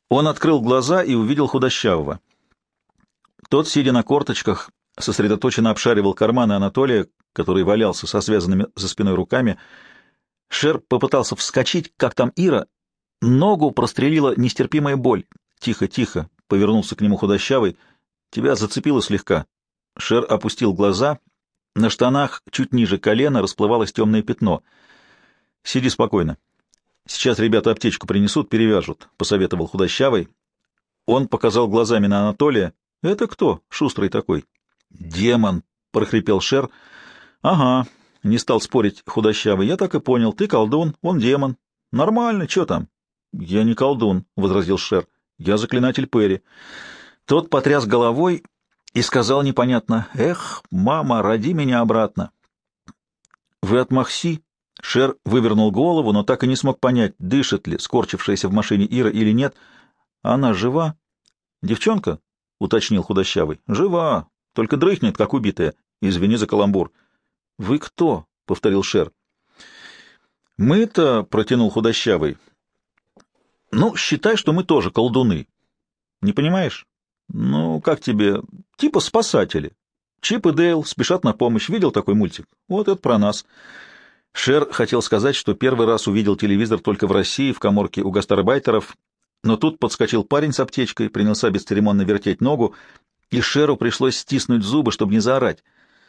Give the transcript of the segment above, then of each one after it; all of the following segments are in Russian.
Он открыл глаза и увидел худощавого. Тот, сидя на корточках, сосредоточенно обшаривал карманы Анатолия, который валялся со связанными за спиной руками. Шер попытался вскочить, как там Ира. Ногу прострелила нестерпимая боль. «Тихо, тихо!» — повернулся к нему худощавый. «Тебя зацепило слегка». Шер опустил глаза. На штанах чуть ниже колена расплывалось темное пятно. «Сиди спокойно. Сейчас ребята аптечку принесут, перевяжут», — посоветовал худощавый. Он показал глазами на Анатолия. «Это кто? Шустрый такой». «Демон», — прохрипел Шер. «Ага», — не стал спорить худощавый. «Я так и понял. Ты колдун, он демон. Нормально, что там?» «Я не колдун», — возразил Шер. «Я заклинатель Перри». Тот потряс головой и сказал непонятно: «Эх, мама, роди меня обратно». «Вы от Махси?» Шер вывернул голову, но так и не смог понять, дышит ли скорчившаяся в машине Ира или нет. «Она жива?» «Девчонка?» — уточнил худощавый. «Жива, только дрыхнет, как убитая. Извини за каламбур». «Вы кто?» — повторил Шер. «Мы-то», — протянул худощавый. «Ну, считай, что мы тоже колдуны. Не понимаешь? Ну, как тебе? Типа спасатели. Чип и Дейл спешат на помощь. Видел такой мультик? Вот это про нас». Шер хотел сказать, что первый раз увидел телевизор только в России, в каморке у гастарбайтеров, но тут подскочил парень с аптечкой, принялся бесцеремонно вертеть ногу, и Шеру пришлось стиснуть зубы, чтобы не заорать.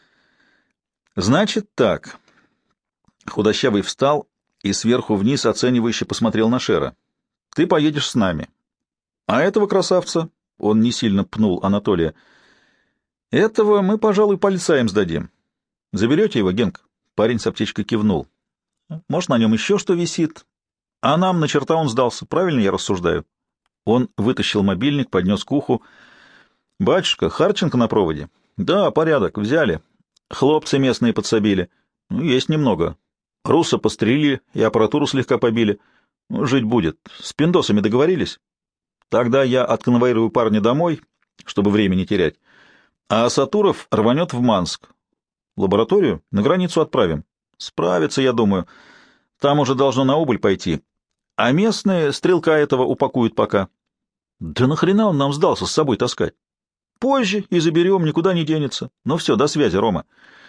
«Значит так». Худощавый встал и сверху вниз оценивающе посмотрел на Шера. «Ты поедешь с нами. А этого красавца...» — он не сильно пнул Анатолия. «Этого мы, пожалуй, полицаям сдадим. Заберете его, Генк?» Парень с аптечкой кивнул. «Может, на нем еще что висит? А нам на черта он сдался. Правильно я рассуждаю?» Он вытащил мобильник, поднес к уху. «Батюшка, Харченко на проводе?» «Да, порядок, взяли. Хлопцы местные подсобили. Ну, есть немного. Руса пострелили и аппаратуру слегка побили. Ну, жить будет. С пиндосами договорились? Тогда я отконвоирую парня домой, чтобы время не терять. А Сатуров рванет в Манск. Лабораторию на границу отправим. Справится, я думаю. Там уже должно на убыль пойти. А местные стрелка этого упакуют пока». «Да нахрена он нам сдался с собой таскать? Позже и заберем, никуда не денется. Ну все, до связи, Рома».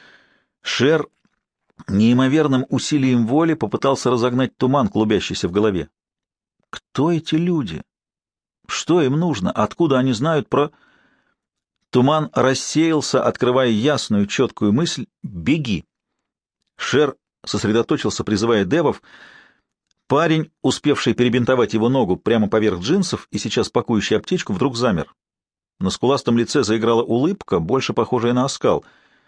Шер неимоверным усилием воли попытался разогнать туман, клубящийся в голове. Кто эти люди? Что им нужно? Откуда они знают про... Туман рассеялся, открывая ясную, четкую мысль: «Беги!». Шер сосредоточился, призывая девов. Парень, успевший перебинтовать его ногу прямо поверх джинсов и сейчас пакующий аптечку, вдруг замер. На скуластом лице заиграла улыбка, больше похожая на оскал.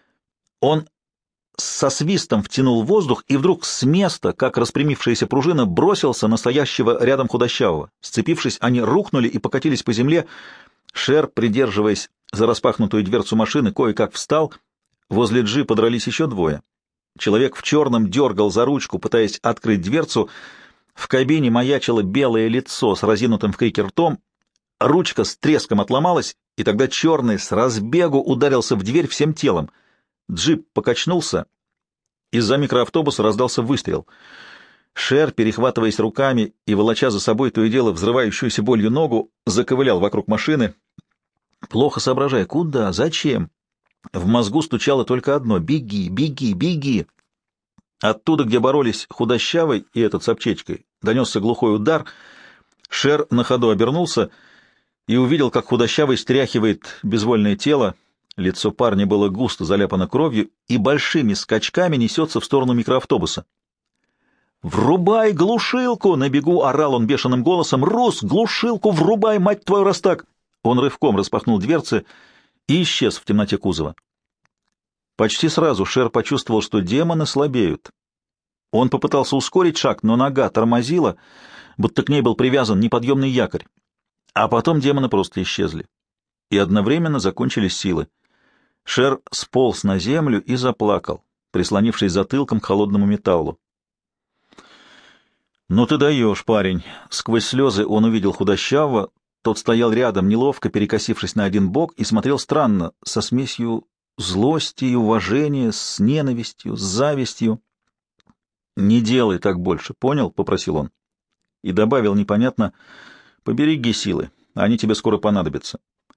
Он со свистом втянул воздух и вдруг с места, как распрямившаяся пружина, бросился на стоящего рядом худощавого. Сцепившись, они рухнули и покатились по земле. Шер, придерживаясь за распахнутую дверцу машины, кое-как встал. Возле джипа дрались еще двое. Человек в черном дергал за ручку, пытаясь открыть дверцу. В кабине маячило белое лицо с разинутым в крике ртом. Ручка с треском отломалась, и тогда черный с разбегу ударился в дверь всем телом. Джип покачнулся. Из-за микроавтобуса раздался выстрел. Шер, перехватываясь руками и волоча за собой то и дело взрывающуюся болью ногу, заковылял вокруг машины, плохо соображая, куда, зачем. В мозгу стучало только одно: «Беги, беги, беги!». Оттуда, где боролись худощавый и этот с аптечкой, донесся глухой удар. Шер на ходу обернулся и увидел, как худощавый стряхивает безвольное тело. Лицо парня было густо заляпано кровью и большими скачками несется в сторону микроавтобуса. «Врубай глушилку!» — на бегу орал он бешеным голосом. «Рус, глушилку врубай, мать твою, раз так!». Он рывком распахнул дверцы и исчез в темноте кузова. Почти сразу Шер почувствовал, что демоны слабеют. Он попытался ускорить шаг, но нога тормозила, будто к ней был привязан неподъемный якорь. А потом демоны просто исчезли. И одновременно закончились силы. Шер сполз на землю и заплакал, прислонившись затылком к холодному металлу. «Ну ты даешь, парень!» Сквозь слезы он увидел худощавого. Тот стоял рядом, неловко перекосившись на один бок, и смотрел странно, со смесью злости и уважения, с ненавистью, с завистью. «Не делай так больше, понял?» — попросил он. И добавил непонятно: Побереги силы, они тебе скоро понадобятся.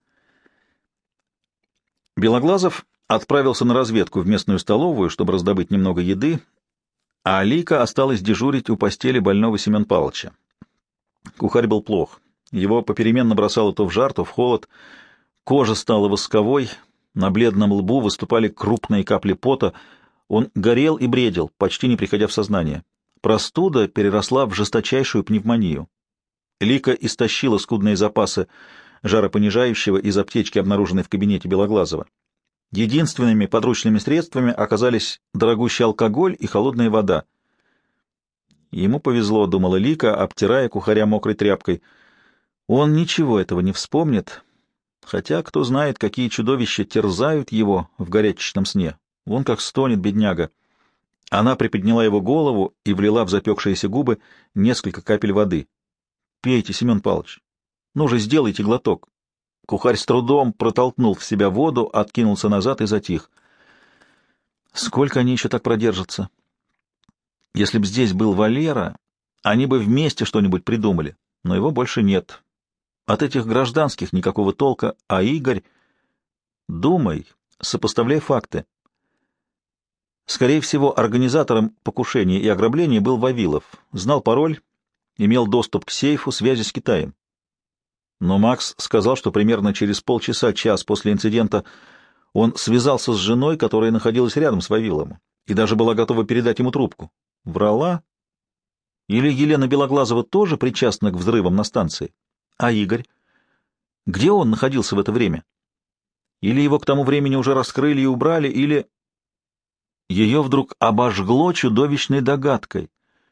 Белоглазов отправился на разведку в местную столовую, чтобы раздобыть немного еды, а Лика осталась дежурить у постели больного Семен Павловича. Кухарь был плох. Его попеременно бросало то в жар, то в холод. Кожа стала восковой, на бледном лбу выступали крупные капли пота. Он горел и бредил, почти не приходя в сознание. Простуда переросла в жесточайшую пневмонию. Лика истощила скудные запасы жаропонижающего из аптечки, обнаруженной в кабинете Белоглазова. Единственными подручными средствами оказались дорогущий алкоголь и холодная вода. Ему повезло, думала Лика, обтирая кухаря мокрой тряпкой. Он ничего этого не вспомнит, хотя кто знает, какие чудовища терзают его в горячечном сне. Вон как стонет бедняга. Она приподняла его голову и влила в запекшиеся губы несколько капель воды. — Пейте, Семен Павлович. Ну же, сделайте глоток. Кухарь с трудом протолкнул в себя воду, откинулся назад и затих. Сколько они еще так продержатся? Если б здесь был Валера, они бы вместе что-нибудь придумали, но его больше нет. От этих гражданских никакого толка, а Игорь... Думай, сопоставляй факты. Скорее всего, организатором покушения и ограбления был Вавилов. Знал пароль, имел доступ к сейфу, связи с Китаем. Но Макс сказал, что примерно через полчаса-час после инцидента он связался с женой, которая находилась рядом с Вавиловым, и даже была готова передать ему трубку. Врала? Или Елена Белоглазова тоже причастна к взрывам на станции? А Игорь? Где он находился в это время? Или его к тому времени уже раскрыли и убрали, или... Ее вдруг обожгло чудовищной догадкой.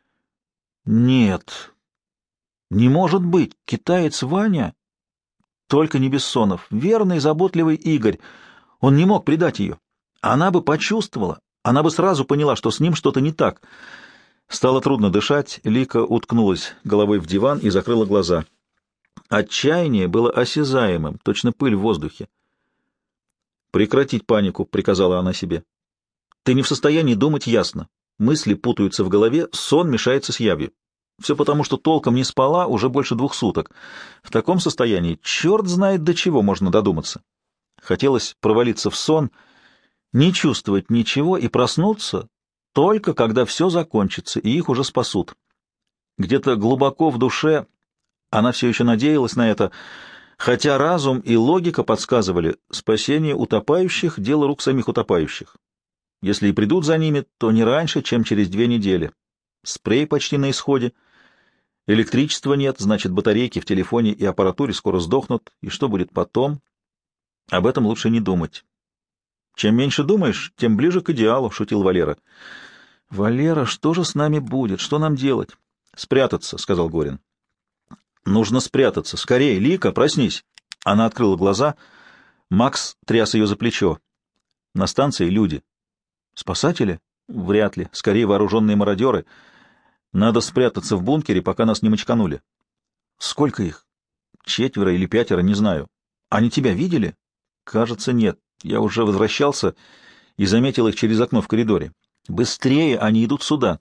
Нет, не может быть, китаец Ваня? Только не Бессонов, верный, заботливый Игорь. Он не мог предать ее. Она бы почувствовала, она бы сразу поняла, что с ним что-то не так. Стало трудно дышать, Лика уткнулась головой в диван и закрыла глаза. Отчаяние было осязаемым, точно пыль в воздухе. «Прекратить панику», — приказала она себе. «Ты не в состоянии думать ясно. Мысли путаются в голове, сон мешается с явью. Все потому, что толком не спала уже больше 2 суток. В таком состоянии черт знает, до чего можно додуматься». Хотелось провалиться в сон, не чувствовать ничего и проснуться только когда все закончится, и их уже спасут. Где-то глубоко в душе она все еще надеялась на это, хотя разум и логика подсказывали, спасение утопающих — дело рук самих утопающих. Если и придут за ними, то не раньше, чем через 2 недели. Спрей почти на исходе. Электричества нет, значит, батарейки в телефоне и аппаратуре скоро сдохнут. И что будет потом? Об этом лучше не думать. Чем меньше думаешь, тем ближе к идеалу, — шутил Валера. — Валера, что же с нами будет? Что нам делать? — Спрятаться, — сказал Горин. — Нужно спрятаться. Скорее, Лика, проснись. Она открыла глаза. Макс тряс ее за плечо. На станции люди. — Спасатели? — Вряд ли. Скорее, вооруженные мародеры. Надо спрятаться в бункере, пока нас не мочканули. — Сколько их? 4 или 5, не знаю. — Они тебя видели? — Кажется, нет. Я уже возвращался и заметил их через окно в коридоре. Быстрее, они идут сюда.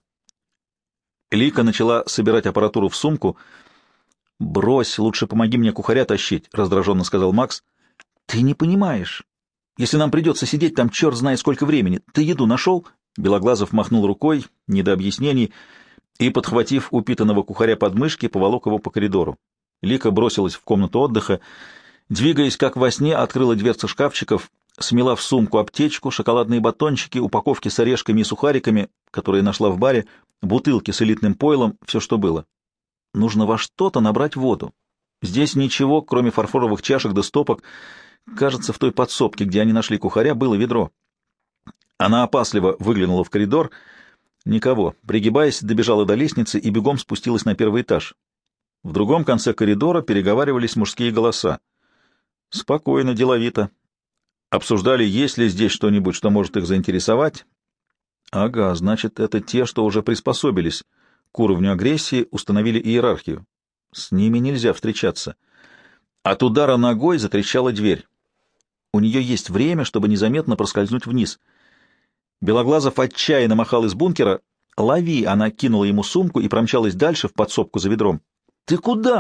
Лика начала собирать аппаратуру в сумку. — Брось, лучше помоги мне кухаря тащить, — раздраженно сказал Макс. — Ты не понимаешь. Если нам придется сидеть там черт знает сколько времени. Ты еду нашел? Белоглазов махнул рукой, не до объяснений, и, подхватив упитанного кухаря под мышки, поволок его по коридору. Лика бросилась в комнату отдыха. Двигаясь как во сне, открыла дверцы шкафчиков, смела в сумку аптечку, шоколадные батончики, упаковки с орешками и сухариками, которые нашла в баре, бутылки с элитным пойлом, все, что было. Нужно во что-то набрать воду. Здесь ничего, кроме фарфоровых чашек да стопок. Кажется, в той подсобке, где они нашли кухаря, было ведро. Она опасливо выглянула в коридор. Никого. Пригибаясь, добежала до лестницы и бегом спустилась на 1-й этаж. В другом конце коридора переговаривались мужские голоса. Спокойно, деловито. Обсуждали, есть ли здесь что-нибудь, что может их заинтересовать. Ага, значит, это те, что уже приспособились к уровню агрессии, установили иерархию. С ними нельзя встречаться. От удара ногой затрещала дверь. У нее есть время, чтобы незаметно проскользнуть вниз. Белоглазов отчаянно махал из бункера. «Лови!» — она кинула ему сумку и промчалась дальше в подсобку за ведром. «Ты куда?»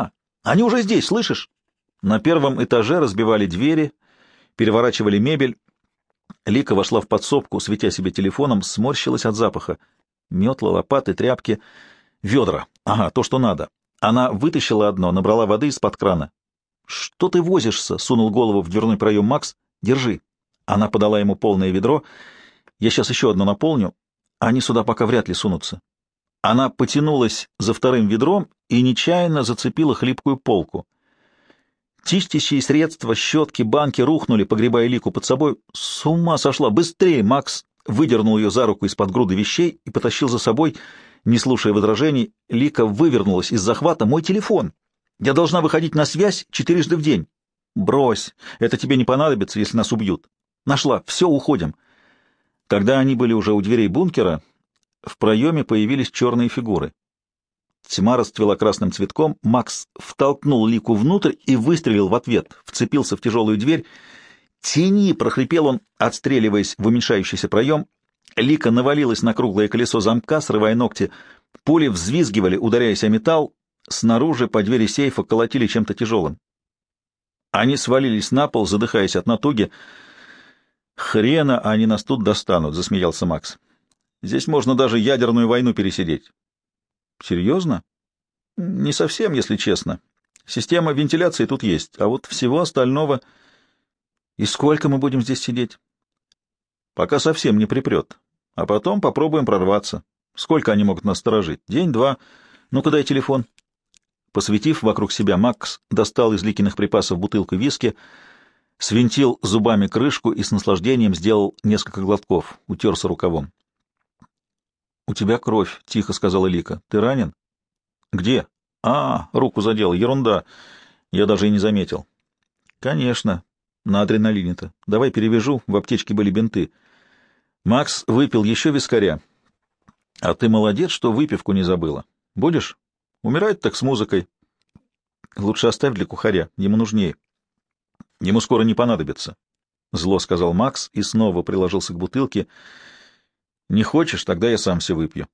Они уже здесь, слышишь? На первом этаже разбивали двери, переворачивали мебель. Лика вошла в подсобку, светя себе телефоном, сморщилась от запаха. Метла, лопаты, тряпки, ведра. Ага, то, что надо. Она вытащила одно, набрала воды из-под крана. «Что ты возишься?» — сунул голову в дверной проем Макс. «Держи». Она подала ему полное ведро. «Я сейчас еще одно наполню. Они сюда пока вряд ли сунутся». Она потянулась за вторым ведром и нечаянно зацепила хлипкую полку. Чистящие средства, щетки, банки рухнули, погребая Лику под собой. «С ума сошла! Быстрее!» Макс выдернул ее за руку из-под груды вещей и потащил за собой, не слушая возражений. Лика вывернулась из захвата. «Мой телефон! Я должна выходить на связь 4 раза в день!» «Брось! Это тебе не понадобится, если нас убьют!» «Нашла! Все, уходим!» Когда они были уже у дверей бункера, в проеме появились черные фигуры. Тьма расцвела красным цветком, Макс втолкнул Лику внутрь и выстрелил в ответ, вцепился в тяжелую дверь. «Тяни!» — прохрипел он, отстреливаясь в уменьшающийся проем. Лика навалилась на круглое колесо замка, срывая ногти. Пули взвизгивали, ударяясь о металл. Снаружи по двери сейфа колотили чем-то тяжелым. Они свалились на пол, задыхаясь от натуги. «Хрена они нас тут достанут!» — засмеялся Макс. «Здесь можно даже ядерную войну пересидеть». «Серьезно?» «Не совсем, если честно. Система вентиляции тут есть, а вот всего остального...» «И сколько мы будем здесь сидеть?» «Пока совсем не припрет. А потом попробуем прорваться. Сколько они могут нас сторожить? День-два. Ну-ка дай телефон». Посветив вокруг себя, Макс достал из Ликиных припасов бутылку виски, свинтил зубами крышку и с наслаждением сделал несколько глотков, утерся рукавом. «У тебя кровь», — тихо сказала Лика. «Ты ранен?» «Где?» «А, руку задел. Ерунда. Я даже и не заметил». «Конечно. На адреналине-то. Давай перевяжу. В аптечке были бинты». Макс выпил еще вискаря. «А ты молодец, что выпивку не забыла. Будешь? Умирать так с музыкой». «Лучше оставь для кухаря. Ему нужнее». «Ему скоро не понадобится», — зло сказал Макс и снова приложился к бутылке. «Не хочешь, тогда я сам все выпью».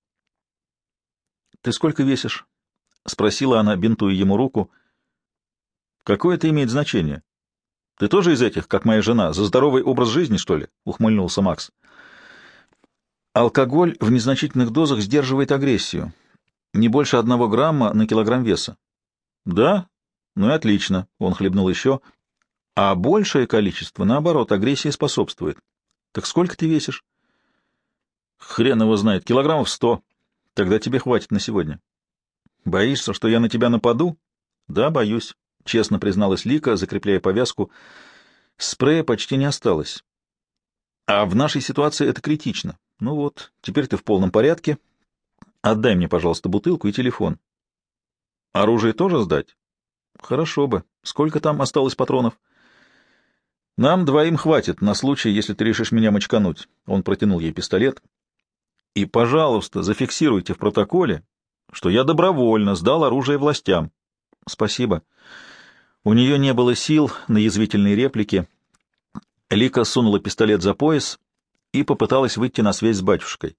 «Ты сколько весишь?» — спросила она, бинтуя ему руку. «Какое это имеет значение? Ты тоже из этих, как моя жена, за здоровый образ жизни, что ли?» — ухмыльнулся Макс. «Алкоголь в незначительных дозах сдерживает агрессию. Не больше 1 грамма на килограмм веса». «Да? Ну и отлично», — он хлебнул еще. «А большее количество, наоборот, агрессии способствует. Так сколько ты весишь?» «Хрен его знает. Килограммов 100. Тогда тебе хватит на сегодня». «Боишься, что я на тебя нападу?» «Да, боюсь», — честно призналась Лика, закрепляя повязку. «Спрея почти не осталось. А в нашей ситуации это критично. Ну вот, теперь ты в полном порядке. Отдай мне, пожалуйста, бутылку и телефон». «Оружие тоже сдать?» «Хорошо бы. Сколько там осталось патронов?» «Нам 2 хватит на случай, если ты решишь меня мочкануть». Он протянул ей пистолет. «И, пожалуйста, зафиксируйте в протоколе, что я добровольно сдал оружие властям». «Спасибо». У нее не было сил на язвительные реплики. Лика сунула пистолет за пояс и попыталась выйти на связь с батюшкой.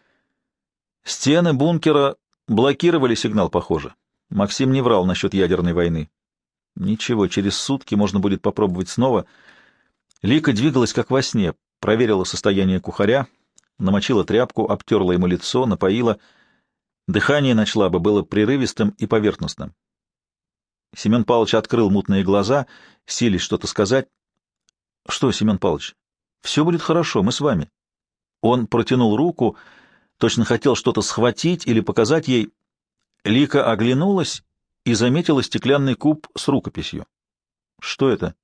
Стены бункера блокировали сигнал, похоже. Максим не врал насчет ядерной войны. Ничего, через сутки можно будет попробовать снова. Лика двигалась как во сне, проверила состояние кухаря, намочила тряпку, обтерла ему лицо, напоила. Дыхание начала бы было прерывистым и поверхностным. Семен Павлович открыл мутные глаза, силясь что-то сказать. — Что, Семен Павлович? — Все будет хорошо, мы с вами. Он протянул руку, точно хотел что-то схватить или показать ей. Лика оглянулась и заметила стеклянный куб с рукописью. — Что это?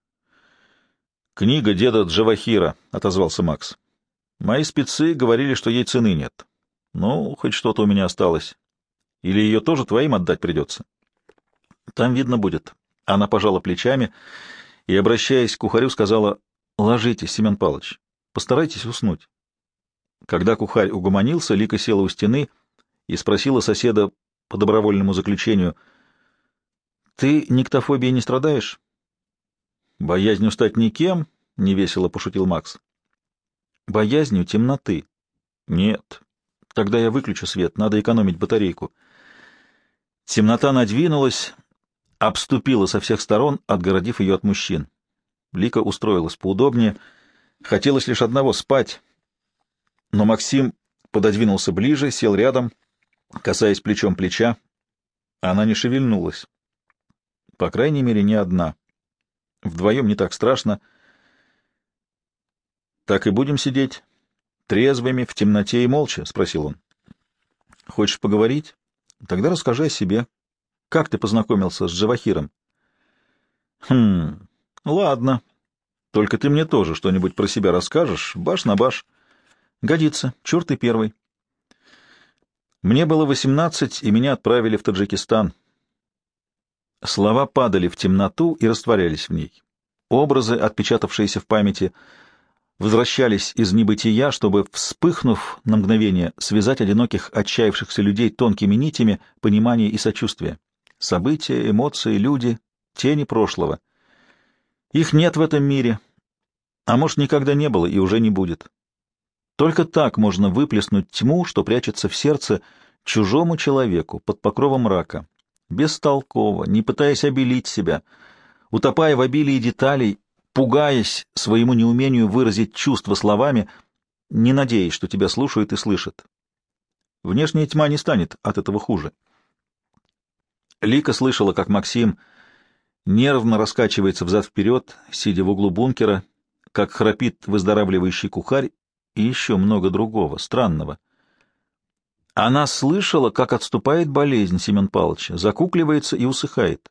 — Книга деда Джавахира, — отозвался Макс. — Мои спецы говорили, что ей цены нет. Ну, хоть что-то у меня осталось. Или ее тоже твоим отдать придется? — Там видно будет. Она пожала плечами и, обращаясь к кухарю, сказала: — Ложитесь, Семен Павлович, постарайтесь уснуть. Когда кухарь угомонился, Лика села у стены и спросила соседа по добровольному заключению: — Ты никтофобией не страдаешь? — Боязнью стать никем, — невесело пошутил Макс. — Боязнью темноты. — Нет. Тогда я выключу свет, надо экономить батарейку. Темнота надвинулась, обступила со всех сторон, отгородив ее от мужчин. Лика устроилась поудобнее. Хотелось лишь одного — спать. Но Максим пододвинулся ближе, сел рядом, касаясь плечом плеча. Она не шевельнулась. По крайней мере, не одна. Вдвоем не так страшно. — Так и будем сидеть? Трезвыми, в темноте и молча? — спросил он. — Хочешь поговорить? Тогда расскажи о себе. Как ты познакомился с Джавахиром? — Ладно. Только ты мне тоже что-нибудь про себя расскажешь, баш на баш. — Годится. Чур ты первый. Мне было 18, и меня отправили в Таджикистан. Слова падали в темноту и растворялись в ней. Образы, отпечатавшиеся в памяти, возвращались из небытия, чтобы, вспыхнув на мгновение, связать одиноких, отчаявшихся людей тонкими нитями понимания и сочувствия. События, эмоции, люди, тени прошлого. Их нет в этом мире, а может, никогда не было и уже не будет. Только так можно выплеснуть тьму, что прячется в сердце, чужому человеку под покровом мрака, бестолково, не пытаясь обелить себя, утопая в обилии деталей, пугаясь своему неумению выразить чувства словами, не надеясь, что тебя слушают и слышат. Внешняя тьма не станет от этого хуже. Лика слышала, как Максим нервно раскачивается взад-вперед, сидя в углу бункера, как храпит выздоравливающий кухарь и еще много другого, странного. Она слышала, как отступает болезнь Семен Павловича, закукливается и усыхает.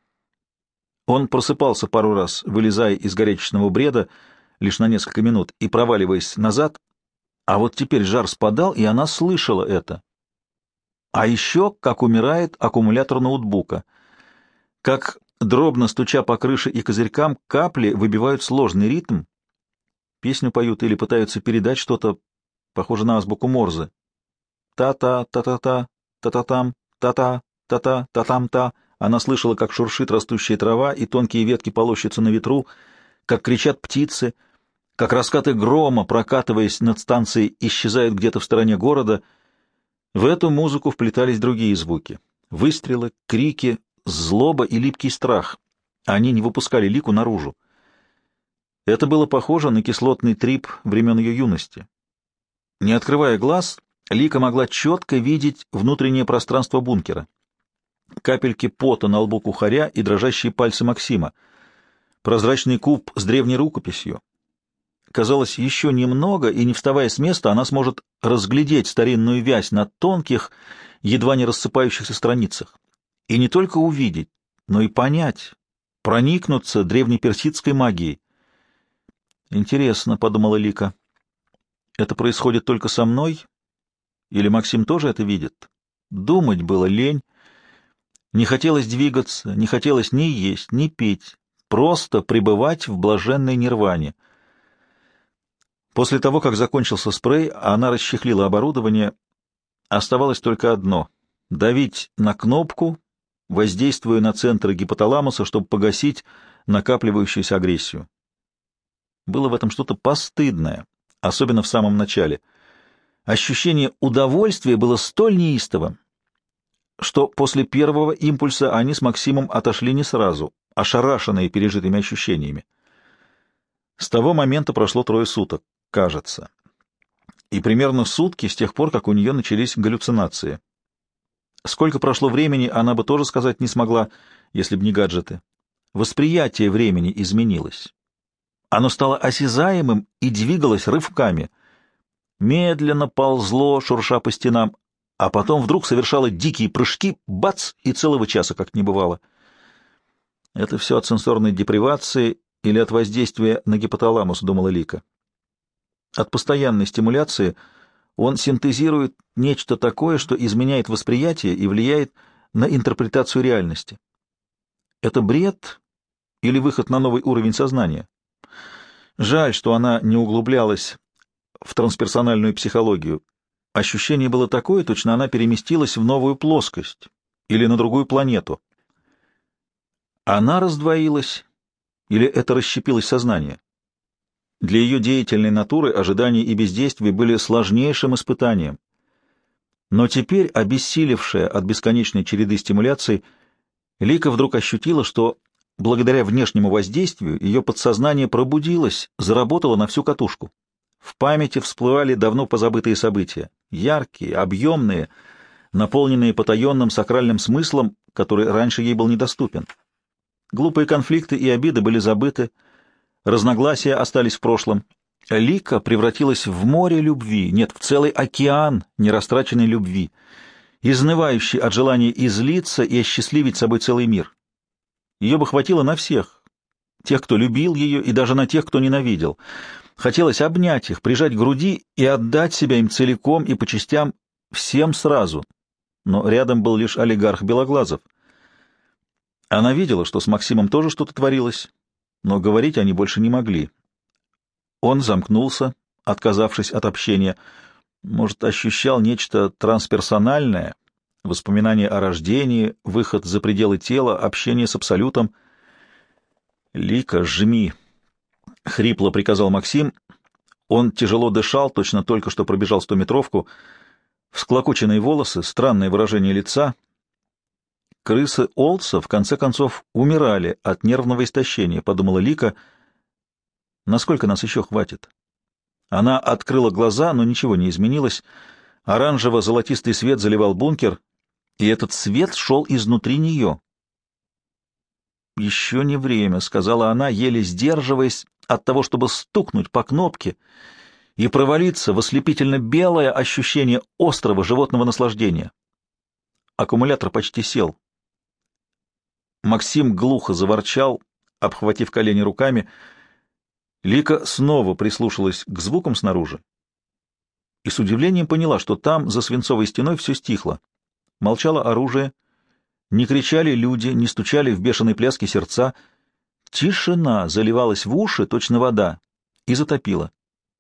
Он просыпался пару раз, вылезая из горячечного бреда лишь на несколько минут и проваливаясь назад, а вот теперь жар спадал, и она слышала это. А еще, как умирает аккумулятор ноутбука, как, дробно стуча по крыше и козырькам, капли выбивают сложный ритм, песню поют или пытаются передать что-то, похоже на азбуку Морзе. Та-та, та-та-та, та-та-там, та-та, та-та, та-там-та. Она слышала, как шуршит растущая трава, и тонкие ветки полощутся на ветру, как кричат птицы, как раскаты грома, прокатываясь над станцией, исчезают где-то в стороне города. В эту музыку вплетались другие звуки. Выстрелы, крики, злоба и липкий страх. Они не выпускали Лику наружу. Это было похоже на кислотный трип времен ее юности. Не открывая глаз, Лика могла четко видеть внутреннее пространство бункера. Капельки пота на лбу кухаря и дрожащие пальцы Максима. Прозрачный куб с древней рукописью. Казалось, еще немного, и, не вставая с места, она сможет разглядеть старинную вязь на тонких, едва не рассыпающихся страницах. И не только увидеть, но и понять, проникнуться древнеперсидской магией. «Интересно», — подумала Лика, — «это происходит только со мной? Или Максим тоже это видит?» Думать было лень. Не хотелось двигаться, не хотелось ни есть, ни пить, просто пребывать в блаженной нирване. После того, как закончился спрей, она расчехлила оборудование. Оставалось только одно — давить на кнопку, воздействуя на центры гипоталамуса, чтобы погасить накапливающуюся агрессию. Было в этом что-то постыдное, особенно в самом начале. Ощущение удовольствия было столь неистовым, что после первого импульса они с Максимом отошли не сразу, ошарашенные пережитыми ощущениями. С того момента прошло 3 суток, кажется. И примерно сутки с тех пор, как у нее начались галлюцинации. Сколько прошло времени, она бы тоже сказать не смогла, если б не гаджеты. Восприятие времени изменилось. Оно стало осязаемым и двигалось рывками. Медленно ползло, шурша по стенам, а потом вдруг совершало дикие прыжки, бац, и целого часа как не бывало. Это все от сенсорной депривации или от воздействия на гипоталамус, думала Лика. От постоянной стимуляции он синтезирует нечто такое, что изменяет восприятие и влияет на интерпретацию реальности. Это бред или выход на новый уровень сознания? Жаль, что она не углублялась в трансперсональную психологию. Ощущение было такое, точно она переместилась в новую плоскость или на другую планету. Она раздвоилась или это расщепилось сознание? Для ее деятельной натуры ожидания и бездействие были сложнейшим испытанием. Но теперь, обессилевшая от бесконечной череды стимуляций, Лика вдруг ощутила, что благодаря внешнему воздействию ее подсознание пробудилось, заработало на всю катушку. В памяти всплывали давно позабытые события, яркие, объемные, наполненные потаенным сакральным смыслом, который раньше ей был недоступен. Глупые конфликты и обиды были забыты, разногласия остались в прошлом. Лика превратилась в море любви, нет, в целый океан нерастраченной любви, изнывающий от желания излиться и осчастливить собой целый мир. Ее бы хватило на всех, тех, кто любил ее, и даже на тех, кто ненавидел. Хотелось обнять их, прижать к груди и отдать себя им целиком и по частям, всем сразу. Но рядом был лишь олигарх Белоглазов. Она видела, что с Максимом тоже что-то творилось, но говорить они больше не могли. Он замкнулся, отказавшись от общения. Может, ощущал нечто трансперсональное, воспоминания о рождении, выход за пределы тела, общение с Абсолютом. «Лика, жми!» — хрипло приказал Максим. Он тяжело дышал, точно только что пробежал 100-метровку. Всклокоченные волосы, странное выражение лица. Крысы Олдса, в конце концов, умирали от нервного истощения, подумала Лика. Насколько нас еще хватит? Она открыла глаза, но ничего не изменилось. Оранжево-золотистый свет заливал бункер, и этот свет шел изнутри нее. «Еще не время», — сказала она, еле сдерживаясь от того, чтобы стукнуть по кнопке и провалиться в ослепительно-белое ощущение острого животного наслаждения. Аккумулятор почти сел. Максим глухо заворчал, обхватив колени руками. Лика снова прислушалась к звукам снаружи и с удивлением поняла, что там, за свинцовой стеной, все стихло. Молчало оружие, не кричали люди, не стучали в бешеной пляске сердца. Тишина заливалась в уши, точно вода, и затопила.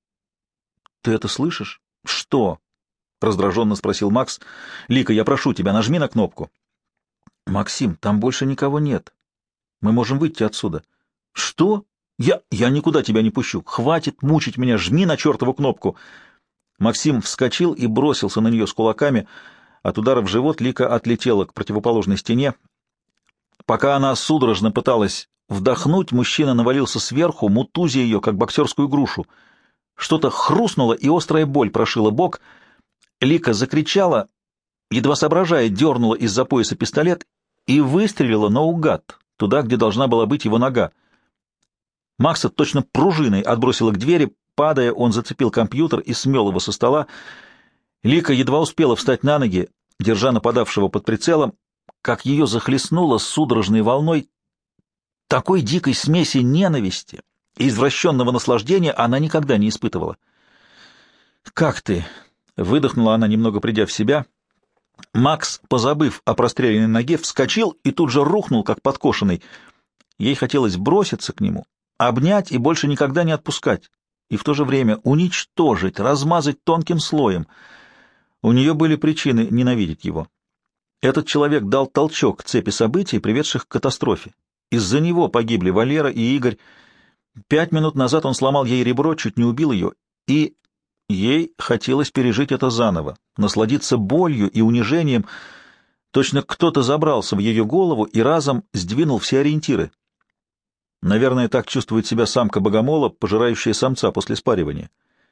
— Ты это слышишь? — Что? — раздраженно спросил Макс. — Лика, я прошу тебя, нажми на кнопку. — Максим, там больше никого нет. Мы можем выйти отсюда. — Что? Я никуда тебя не пущу. Хватит мучить меня, жми на чертову кнопку. Максим вскочил и бросился на нее с кулаками. От удара в живот Лика отлетела к противоположной стене. Пока она судорожно пыталась вдохнуть, мужчина навалился сверху, мутузя ее, как боксерскую грушу. Что-то хрустнуло, и острая боль прошила бок. Лика закричала, едва соображая, дернула из-за пояса пистолет и выстрелила наугад, туда, где должна была быть его нога. Макса точно пружиной отбросило к двери. Падая, он зацепил компьютер и смел его со стола. Лика едва успела встать на ноги, держа нападавшего под прицелом, как ее захлестнуло судорожной волной. Такой дикой смеси ненависти и извращенного наслаждения она никогда не испытывала. «Как ты?» — выдохнула она, немного придя в себя. Макс, позабыв о простреленной ноге, вскочил и тут же рухнул, как подкошенный. Ей хотелось броситься к нему, обнять и больше никогда не отпускать, и в то же время уничтожить, размазать тонким слоем. У нее были причины ненавидеть его. Этот человек дал толчок цепи событий, приведших к катастрофе. Из-за него погибли Валера и Игорь. 5 минут назад он сломал ей ребро, чуть не убил ее, и ей хотелось пережить это заново, насладиться болью и унижением. Точно кто-то забрался в ее голову и разом сдвинул все ориентиры. Наверное, так чувствует себя самка богомола, пожирающая самца после спаривания.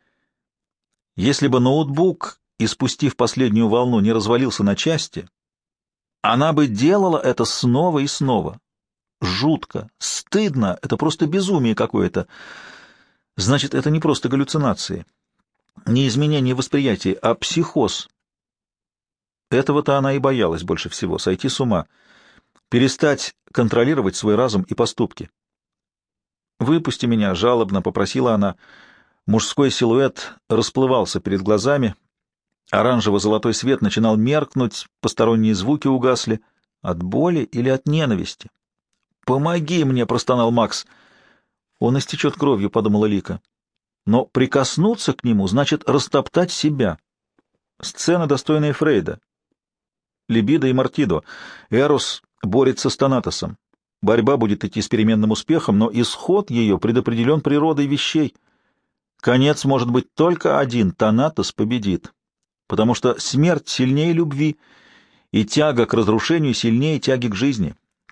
Если бы ноутбук, испустив последнюю волну, не развалился на части, она бы делала это снова и снова. Жутко, стыдно, это просто безумие какое-то. Значит, это не просто галлюцинации, не изменение восприятия, а психоз. Этого-то она и боялась больше всего — сойти с ума, перестать контролировать свой разум и поступки. «Выпусти меня», — жалобно попросила она. Мужской силуэт расплывался перед глазами, оранжево-золотой свет начинал меркнуть, посторонние звуки угасли. От боли или от ненависти? «Помоги мне», — простонал Макс. «Он истечет кровью», — подумала Лика. «Но прикоснуться к нему значит растоптать себя». Сцена, достойная Фрейда. Либидо и Мартидо. Эрос борется с Танатосом. Борьба будет идти с переменным успехом, но исход ее предопределен природой вещей. Конец может быть только один — Танатос победит, потому что смерть сильнее любви, и тяга к разрушению сильнее тяги к жизни.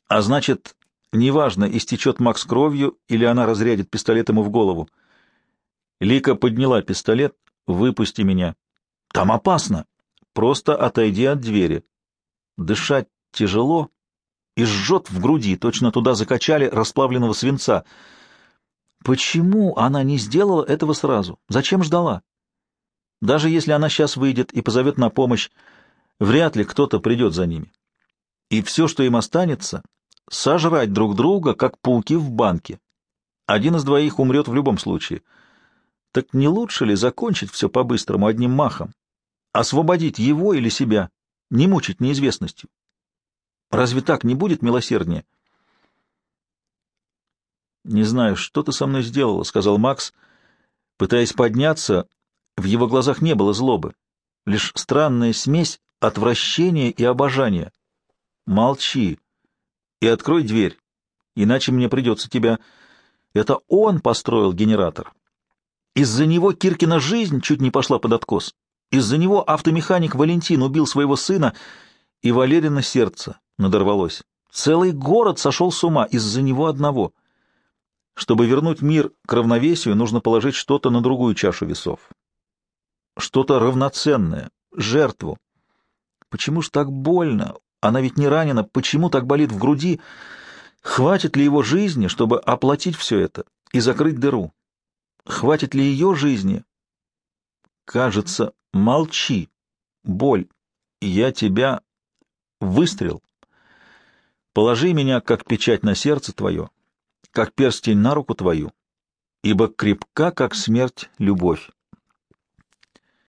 А значит, неважно, истечет Макс кровью или она разрядит пистолет ему в голову. Лика подняла пистолет. «Выпусти меня». «Там опасно. Просто отойди от двери». Дышать тяжело и жжет в груди, точно туда закачали расплавленного свинца. Почему она не сделала этого сразу? Зачем ждала? Даже если она сейчас выйдет и позовет на помощь, вряд ли кто-то придет за ними. И все, что им останется, сожрать друг друга, как пауки в банке. Один из двоих умрет в любом случае. Так не лучше ли закончить все по-быстрому одним махом? Освободить его или себя? Не мучить неизвестностью? Разве так не будет милосерднее? «Не знаю, что ты со мной сделала», — сказал Макс. Пытаясь подняться, в его глазах не было злобы, лишь странная смесь отвращения и обожания. «Молчи и открой дверь, иначе мне придется тебя...» Это он построил генератор. Из-за него Киркина жизнь чуть не пошла под откос. Из-за него автомеханик Валентин убил своего сына, и Валерина сердце надорвалось. Целый город сошел с ума из-за него одного. Чтобы вернуть мир к равновесию, нужно положить что-то на другую чашу весов. Что-то равноценное, жертву. Почему ж так больно? Она ведь не ранена. Почему так болит в груди? Хватит ли его жизни, чтобы оплатить все это и закрыть дыру? Хватит ли ее жизни? Кажется, молчи. Боль. Я тебя... Выстрел. Положи меня, как печать на сердце твое, как перстень на руку твою, ибо крепка, как смерть, любовь.